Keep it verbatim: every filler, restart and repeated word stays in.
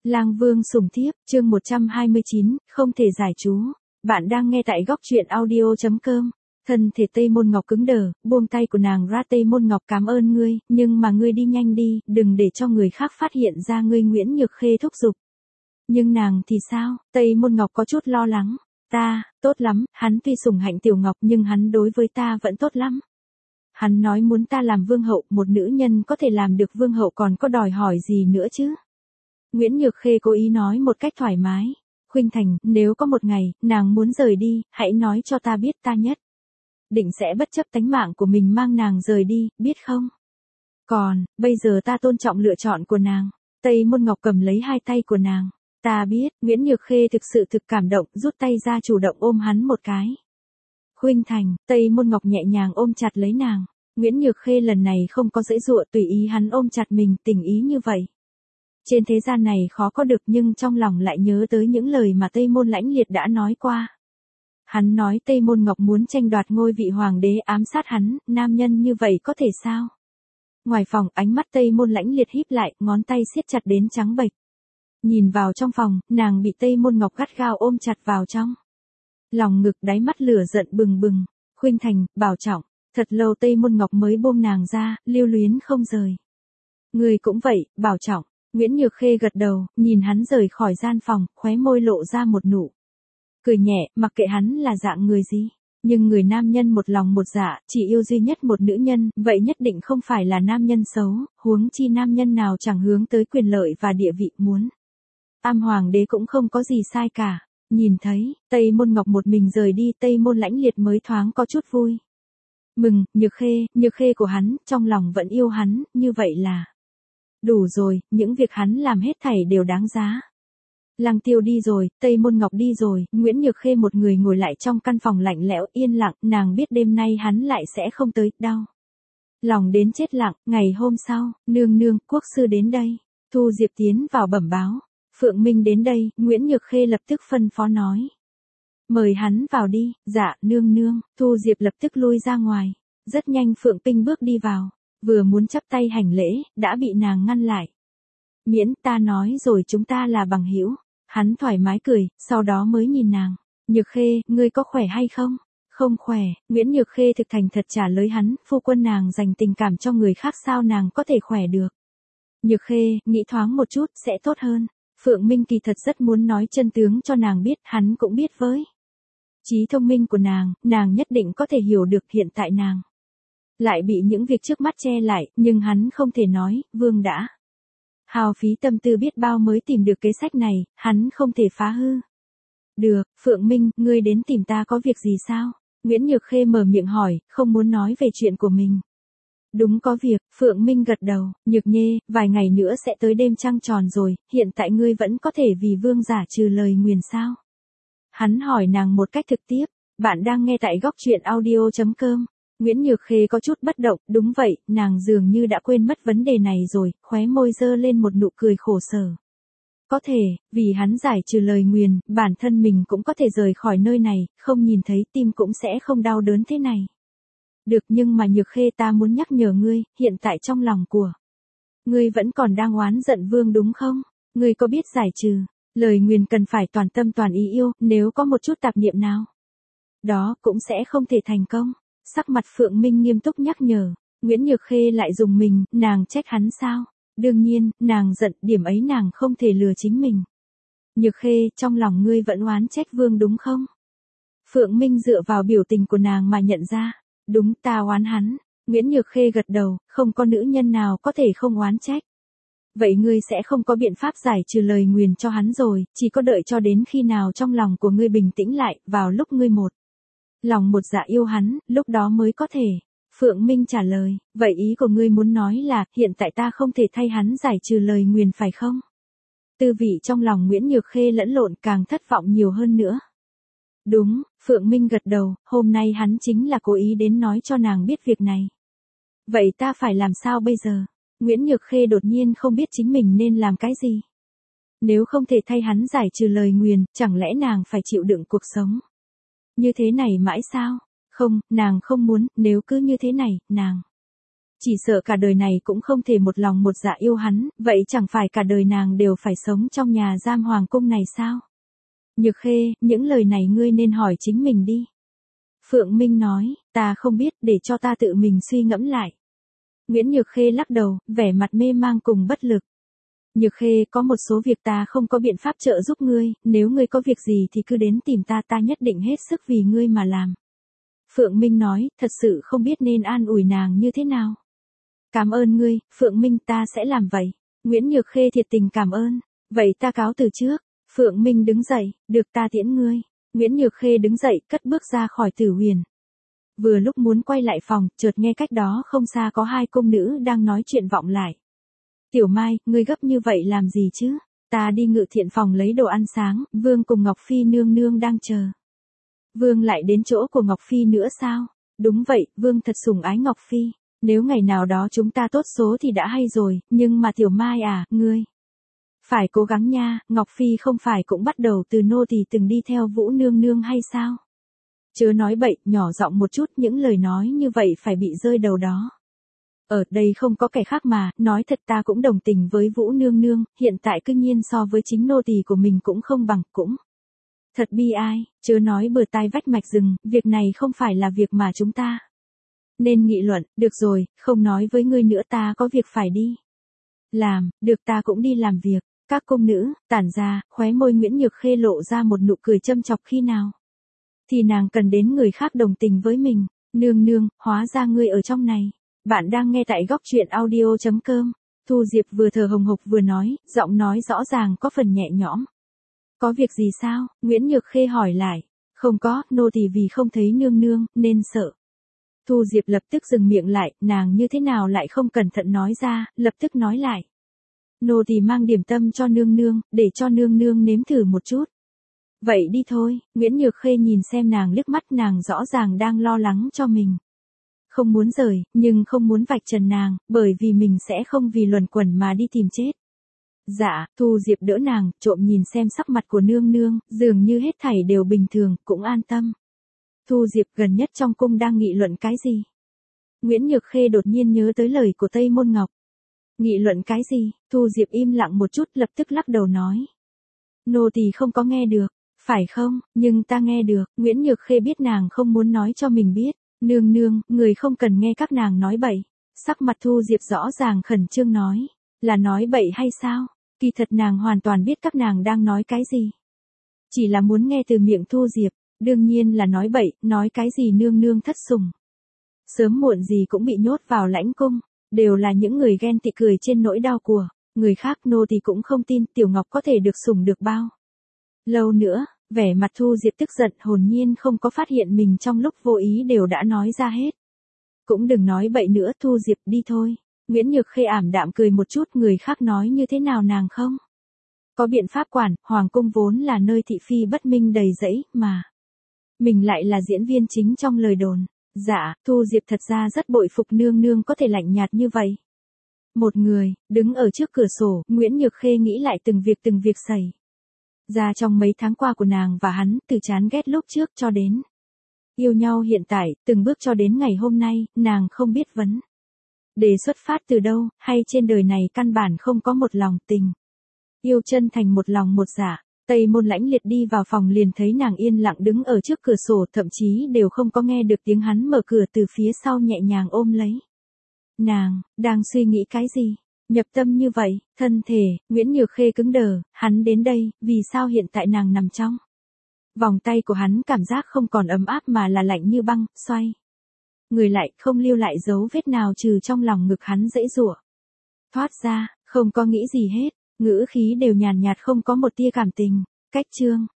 Lang Vương sủng thiếp, chương một trăm hai mươi chín, không thể giải chú. Bạn đang nghe tại góc truyện audio chấm com. Thân thể Tây Môn Ngọc cứng đờ, buông tay của nàng ra. Tây Môn Ngọc cảm ơn ngươi, nhưng mà ngươi đi nhanh đi, đừng để cho người khác phát hiện ra ngươi. Nguyễn Nhược Khê thúc giục. Nhưng nàng thì sao? Tây Môn Ngọc có chút lo lắng. Ta, tốt lắm, hắn tuy sủng hạnh Tiểu Ngọc nhưng hắn đối với ta vẫn tốt lắm. Hắn nói muốn ta làm vương hậu, một nữ nhân có thể làm được vương hậu còn có đòi hỏi gì nữa chứ? Nguyễn Nhược Khê cố ý nói một cách thoải mái. Khuynh Thành, nếu có một ngày, nàng muốn rời đi, hãy nói cho ta biết, ta nhất định sẽ bất chấp tánh mạng của mình mang nàng rời đi, biết không? Còn, bây giờ ta tôn trọng lựa chọn của nàng. Tây Môn Ngọc cầm lấy hai tay của nàng. Ta biết, Nguyễn Nhược Khê thực sự thực cảm động, rút tay ra chủ động ôm hắn một cái. Khuynh Thành, Tây Môn Ngọc nhẹ nhàng ôm chặt lấy nàng. Nguyễn Nhược Khê lần này không có giãy giụa, tùy ý hắn ôm chặt mình, tình ý như vậy. Trên thế gian này khó có được, nhưng trong lòng lại nhớ tới những lời mà Tây Môn Lãnh Liệt đã nói qua. Hắn nói Tây Môn Ngọc muốn tranh đoạt ngôi vị hoàng đế, ám sát hắn, nam nhân như vậy có thể sao? Ngoài phòng, ánh mắt Tây Môn Lãnh Liệt híp lại, ngón tay siết chặt đến trắng bệch. Nhìn vào trong phòng, nàng bị Tây Môn Ngọc gắt gao ôm chặt vào trong lòng ngực, đáy mắt lửa giận bừng bừng. Khuynh Thành, bảo trọng. Thật lâu Tây Môn Ngọc mới buông nàng ra, lưu luyến không rời. Người cũng vậy, bảo trọng. Nguyễn Nhược Khê gật đầu, nhìn hắn rời khỏi gian phòng, khóe môi lộ ra một nụ cười nhẹ, mặc kệ hắn là dạng người gì. Nhưng người nam nhân một lòng một dạ, chỉ yêu duy nhất một nữ nhân, vậy nhất định không phải là nam nhân xấu, huống chi nam nhân nào chẳng hướng tới quyền lợi và địa vị, muốn am hoàng đế cũng không có gì sai cả. Nhìn thấy, Tây Môn Ngọc một mình rời đi, Tây Môn Lãnh Liệt mới thoáng có chút vui mừng. Nhược Khê, Nhược Khê của hắn, trong lòng vẫn yêu hắn, như vậy là đủ rồi, những việc hắn làm hết thảy đều đáng giá. Lăng Tiêu đi rồi, Tây Môn Ngọc đi rồi, Nguyễn Nhược Khê một người ngồi lại trong căn phòng lạnh lẽo yên lặng, nàng biết đêm nay hắn lại sẽ không tới, đau lòng đến chết lặng. Ngày hôm sau, nương nương, quốc sư đến đây. Thu Diệp tiến vào bẩm báo. Phượng Minh đến đây, Nguyễn Nhược Khê lập tức phân phó nói. Mời hắn vào đi. Dạ, nương nương. Thu Diệp lập tức lui ra ngoài. Rất nhanh Phượng Pinh bước đi vào. Vừa muốn chắp tay hành lễ, đã bị nàng ngăn lại. Miễn, ta nói rồi, chúng ta là bằng hữu. Hắn thoải mái cười, sau đó mới nhìn nàng. Nhược Khê, ngươi có khỏe hay không? Không khỏe. Nguyễn Nhược Khê thực thành thật trả lời hắn, phu quân nàng dành tình cảm cho người khác, sao nàng có thể khỏe được? Nhược Khê, nghĩ thoáng một chút, sẽ tốt hơn. Phượng Minh kỳ thật rất muốn nói chân tướng cho nàng biết, hắn cũng biết với trí thông minh của nàng, nàng nhất định có thể hiểu được. Hiện tại nàng lại bị những việc trước mắt che lại, nhưng hắn không thể nói, vương đã hao phí tâm tư biết bao mới tìm được kế sách này, hắn không thể phá hư. Được, Phượng Minh, ngươi đến tìm ta có việc gì sao? Nguyễn Nhược Khê mở miệng hỏi, không muốn nói về chuyện của mình. Đúng, có việc. Phượng Minh gật đầu. Nhược Nhê, vài ngày nữa sẽ tới đêm trăng tròn rồi, hiện tại ngươi vẫn có thể vì vương giả trừ lời nguyền sao? Hắn hỏi nàng một cách thực tiếp. Bạn đang nghe tại góc truyện audio chấm com. Nguyễn Nhược Khê có chút bất động, đúng vậy, nàng dường như đã quên mất vấn đề này rồi, khóe môi dơ lên một nụ cười khổ sở. Có thể, vì hắn giải trừ lời nguyền, bản thân mình cũng có thể rời khỏi nơi này, không nhìn thấy tim cũng sẽ không đau đớn thế này. Được, nhưng mà Nhược Khê, ta muốn nhắc nhở ngươi, hiện tại trong lòng của ngươi vẫn còn đang oán giận vương đúng không? Ngươi có biết giải trừ lời nguyền cần phải toàn tâm toàn ý yêu, nếu có một chút tạp niệm nào đó cũng sẽ không thể thành công. Sắc mặt Phượng Minh nghiêm túc nhắc nhở. Nguyễn Nhược Khê lại dùng mình, nàng trách hắn sao? Đương nhiên, nàng giận, điểm ấy nàng không thể lừa chính mình. Nhược Khê, trong lòng ngươi vẫn oán trách vương đúng không? Phượng Minh dựa vào biểu tình của nàng mà nhận ra. Đúng, ta oán hắn. Nguyễn Nhược Khê gật đầu, không có nữ nhân nào có thể không oán trách. Vậy ngươi sẽ không có biện pháp giải trừ lời nguyền cho hắn rồi, chỉ có đợi cho đến khi nào trong lòng của ngươi bình tĩnh lại, vào lúc ngươi một lòng một dạ yêu hắn, lúc đó mới có thể. Phượng Minh trả lời, vậy ý của ngươi muốn nói là, hiện tại ta không thể thay hắn giải trừ lời nguyền phải không? Tư vị trong lòng Nguyễn Nhược Khê lẫn lộn, càng thất vọng nhiều hơn nữa. Đúng, Phượng Minh gật đầu, hôm nay hắn chính là cố ý đến nói cho nàng biết việc này. Vậy ta phải làm sao bây giờ? Nguyễn Nhược Khê đột nhiên không biết chính mình nên làm cái gì. Nếu không thể thay hắn giải trừ lời nguyền, chẳng lẽ nàng phải chịu đựng cuộc sống như thế này mãi sao? Không, nàng không muốn, nếu cứ như thế này, nàng Chỉ sợ cả đời này cũng không thể một lòng một dạ yêu hắn, vậy chẳng phải cả đời nàng đều phải sống trong nhà giam hoàng cung này sao? Nhược Khê, những lời này ngươi nên hỏi chính mình đi. Phượng Minh nói, ta không biết, để cho ta tự mình suy ngẫm lại. Nguyễn Nhược Khê lắc đầu, vẻ mặt mê mang cùng bất lực. Nhược Khê, có một số việc ta không có biện pháp trợ giúp ngươi, nếu ngươi có việc gì thì cứ đến tìm ta, ta nhất định hết sức vì ngươi mà làm. Phượng Minh nói, thật sự không biết nên an ủi nàng như thế nào. Cảm ơn ngươi, Phượng Minh, ta sẽ làm vậy. Nguyễn Nhược Khê thiệt tình cảm ơn. Vậy ta cáo từ trước. Phượng Minh đứng dậy, được ta tiễn ngươi. Nguyễn Nhược Khê đứng dậy, cất bước ra khỏi Tử Huyền. Vừa lúc muốn quay lại phòng, chợt nghe cách đó không xa có hai cung nữ đang nói chuyện vọng lại. Tiểu Mai, ngươi gấp như vậy làm gì chứ? Ta đi Ngự Thiện phòng lấy đồ ăn sáng, Vương cùng Ngọc Phi nương nương đang chờ. Vương lại đến chỗ của Ngọc Phi nữa sao? Đúng vậy, Vương thật sủng ái Ngọc Phi. Nếu ngày nào đó chúng ta tốt số thì đã hay rồi, nhưng mà Tiểu Mai à, ngươi phải cố gắng nha, Ngọc Phi không phải cũng bắt đầu từ nô tỳ từng đi theo Vũ nương nương hay sao? Chớ nói bậy, nhỏ giọng một chút, những lời nói như vậy phải bị rơi đầu đó. Ở đây không có kẻ khác mà, nói thật ta cũng đồng tình với Vũ nương nương, hiện tại cư nhiên so với chính nô tỳ của mình cũng không bằng, cũng thật bi ai, chớ nói bờ tai vách mạch rừng, việc này không phải là việc mà chúng ta nên nghị luận. Được rồi, không nói với ngươi nữa, ta có việc phải đi làm. Được, ta cũng đi làm việc. Các cung nữ tản ra, khóe môi Nguyễn Nhược Khê lộ ra một nụ cười châm chọc, khi nào thì nàng cần đến người khác đồng tình với mình. Nương nương, hóa ra ngươi ở trong này. Bạn đang nghe tại góc truyện audio chấm com. Thu Diệp vừa thở hồng hộc vừa nói, giọng nói rõ ràng có phần nhẹ nhõm. Có việc gì sao? Nguyễn Nhược Khê hỏi lại. Không có, nô tỳ vì không thấy nương nương, nên sợ. Thu Diệp lập tức dừng miệng lại, nàng như thế nào lại không cẩn thận nói ra, lập tức nói lại. Nô tỳ mang điểm tâm cho nương nương, để cho nương nương nếm thử một chút. Vậy đi thôi. Nguyễn Nhược Khê nhìn xem nàng liếc mắt, nàng rõ ràng đang lo lắng cho mình. Không muốn rời, nhưng không muốn vạch trần nàng, bởi vì mình sẽ không vì luẩn quẩn mà đi tìm chết. Dạ, Thu Diệp đỡ nàng, trộm nhìn xem sắc mặt của nương nương, dường như hết thảy đều bình thường, cũng an tâm. Thu Diệp, gần nhất trong cung đang nghị luận cái gì? Nguyễn Nhược Khê đột nhiên nhớ tới lời của Tây Môn Ngọc. Nghị luận cái gì? Thu Diệp im lặng một chút, lập tức lắc đầu nói. Nô tỳ không có nghe được, phải không? Nhưng ta nghe được. Nguyễn Nhược Khê biết nàng không muốn nói cho mình biết. Nương nương, người không cần nghe các nàng nói bậy. Sắc mặt Thu Diệp rõ ràng khẩn trương nói. Là nói bậy hay sao? Kỳ thật nàng hoàn toàn biết các nàng đang nói cái gì. Chỉ là muốn nghe từ miệng Thu Diệp. Đương nhiên là nói bậy, nói cái gì nương nương thất sủng. Sớm muộn gì cũng bị nhốt vào lãnh cung, đều là những người ghen tị cười trên nỗi đau của người khác. Nô tỳ cũng không tin Tiểu Ngọc có thể được sủng được bao lâu nữa. Vẻ mặt Thu Diệp tức giận, hồn nhiên không có phát hiện mình trong lúc vô ý đều đã nói ra hết. Cũng đừng nói bậy nữa, Thu Diệp, đi thôi. Nguyễn Nhược Khê ảm đạm cười một chút, người khác nói như thế nào nàng không có biện pháp quản, hoàng cung vốn là nơi thị phi bất minh đầy rẫy, mà mình lại là diễn viên chính trong lời đồn. Dạ, Thu Diệp thật ra rất bội phục nương nương có thể lạnh nhạt như vậy. Một người, đứng ở trước cửa sổ, Nguyễn Nhược Khê nghĩ lại từng việc từng việc xảy ra trong mấy tháng qua của nàng và hắn, từ chán ghét lúc trước cho đến yêu nhau hiện tại, từng bước cho đến ngày hôm nay, nàng không biết vấn đề xuất phát từ đâu, hay trên đời này căn bản không có một lòng tình yêu chân thành, một lòng một dạ. Tây Môn Lãnh Liệt đi vào phòng liền thấy nàng yên lặng đứng ở trước cửa sổ, thậm chí đều không có nghe được tiếng hắn mở cửa từ phía sau nhẹ nhàng ôm lấy nàng. Đang suy nghĩ cái gì? Nhập tâm như vậy, thân thể Nguyễn Nhược Khê cứng đờ. Hắn đến đây, vì sao hiện tại nàng nằm trong vòng tay của hắn, cảm giác không còn ấm áp mà là lạnh như băng. Xoay người lại, không lưu lại dấu vết nào trừ trong lòng ngực hắn dãy giụa thoát ra, không có nghĩ gì hết. Ngữ khí đều nhàn nhạt, không có một tia cảm tình. Cách chương